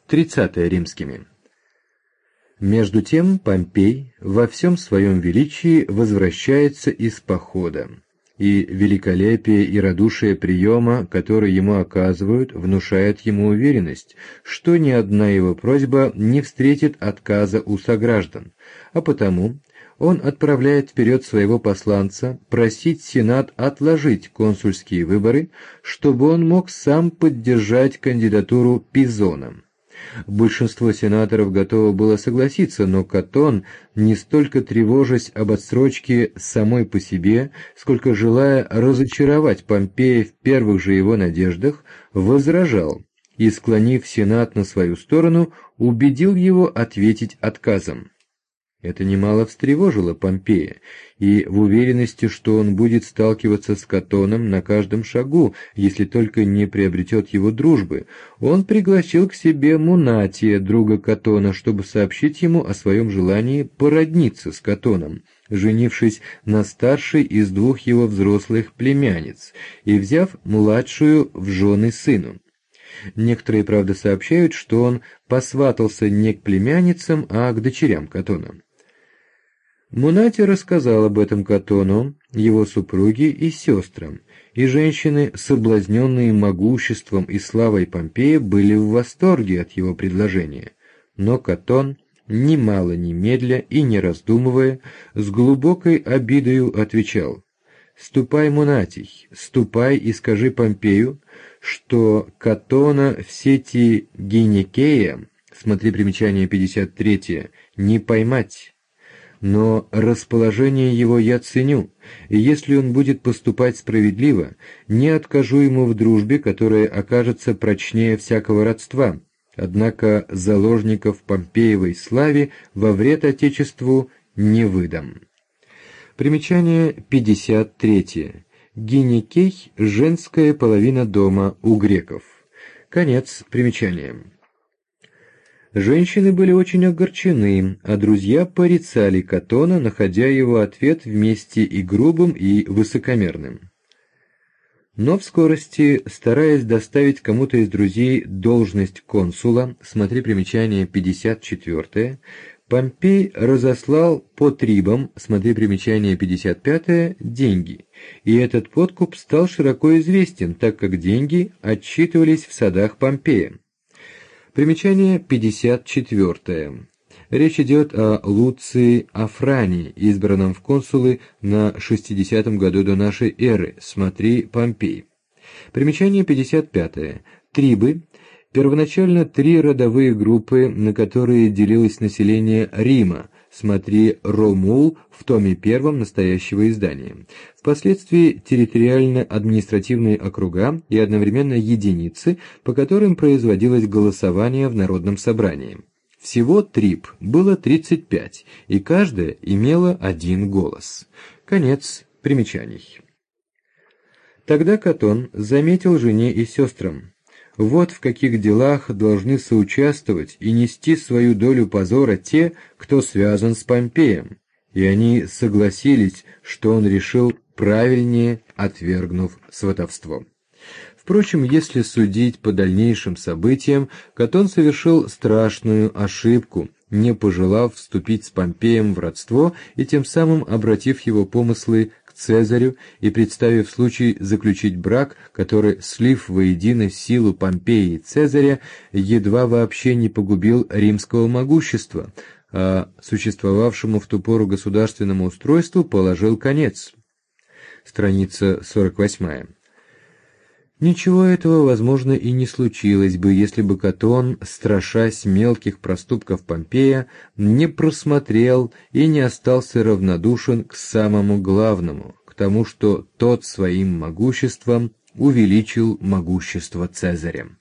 30 римскими. Между тем Помпей во всем своем величии возвращается из похода, и великолепие и радушие приема, который ему оказывают, внушает ему уверенность, что ни одна его просьба не встретит отказа у сограждан, а потому он отправляет вперед своего посланца просить Сенат отложить консульские выборы, чтобы он мог сам поддержать кандидатуру Пизона. Большинство сенаторов готово было согласиться, но Катон, не столько тревожась об отсрочке самой по себе, сколько желая разочаровать Помпея в первых же его надеждах, возражал и, склонив Сенат на свою сторону, убедил его ответить отказом. Это немало встревожило Помпея, и в уверенности, что он будет сталкиваться с Катоном на каждом шагу, если только не приобретет его дружбы, он пригласил к себе Мунатия, друга Катона, чтобы сообщить ему о своем желании породниться с Катоном, женившись на старшей из двух его взрослых племянниц и взяв младшую в жены сыну. Некоторые, правда, сообщают, что он посватался не к племянницам, а к дочерям Катона. Мунатий рассказал об этом Катону, его супруге и сестрам, и женщины, соблазненные могуществом и славой Помпея, были в восторге от его предложения. Но Катон, ни мало ни медля и не раздумывая, с глубокой обидою отвечал: «Ступай, Мунатий, ступай и скажи Помпею, что Катона в сети Гинекея, смотри примечание 53, не поймать. Но расположение его я ценю, и если он будет поступать справедливо, не откажу ему в дружбе, которая окажется прочнее всякого родства. Однако заложников Помпеевой славе во вред Отечеству не выдам». Примечание 53. Гинекей – женская половина дома у греков. Конец примечания. Женщины были очень огорчены, а друзья порицали Катона, находя его ответ вместе и грубым, и высокомерным. Но в скорости, стараясь доставить кому-то из друзей должность консула, смотри примечание 54, Помпей разослал по трибам, смотри примечание 55, деньги, и этот подкуп стал широко известен, так как деньги отсчитывались в садах Помпея. Примечание 54. Речь идет о Луции Афрании, избранном в консулы на 60-м году до нашей эры, смотри Помпей. Примечание 55. Трибы. Первоначально 3 родовые группы, на которые делилось население Рима, смотри Ромул в томе 1 настоящего издания. Впоследствии территориально-административные округа и одновременно единицы, по которым производилось голосование в Народном собрании. Всего триб было 35, и каждая имела 1 голос. Конец примечаний. Тогда Катон заметил жене и сестрам: вот в каких делах должны соучаствовать и нести свою долю позора те, кто связан с Помпеем, и они согласились, что он решил правильнее, отвергнув сватовство. Впрочем, если судить по дальнейшим событиям, Катон совершил страшную ошибку, не пожелав вступить с Помпеем в родство и тем самым обратив его помыслы к Цезарю и представив случай заключить брак, который, слив воедино силу Помпея и Цезаря, едва вообще не погубил римского могущества, а существовавшему в ту пору государственному устройству положил конец. Страница 48. Ничего этого, возможно, и не случилось бы, если бы Катон, страшась мелких проступков Помпея, не просмотрел и не остался равнодушен к самому главному, к тому, что тот своим могуществом увеличил могущество Цезаря.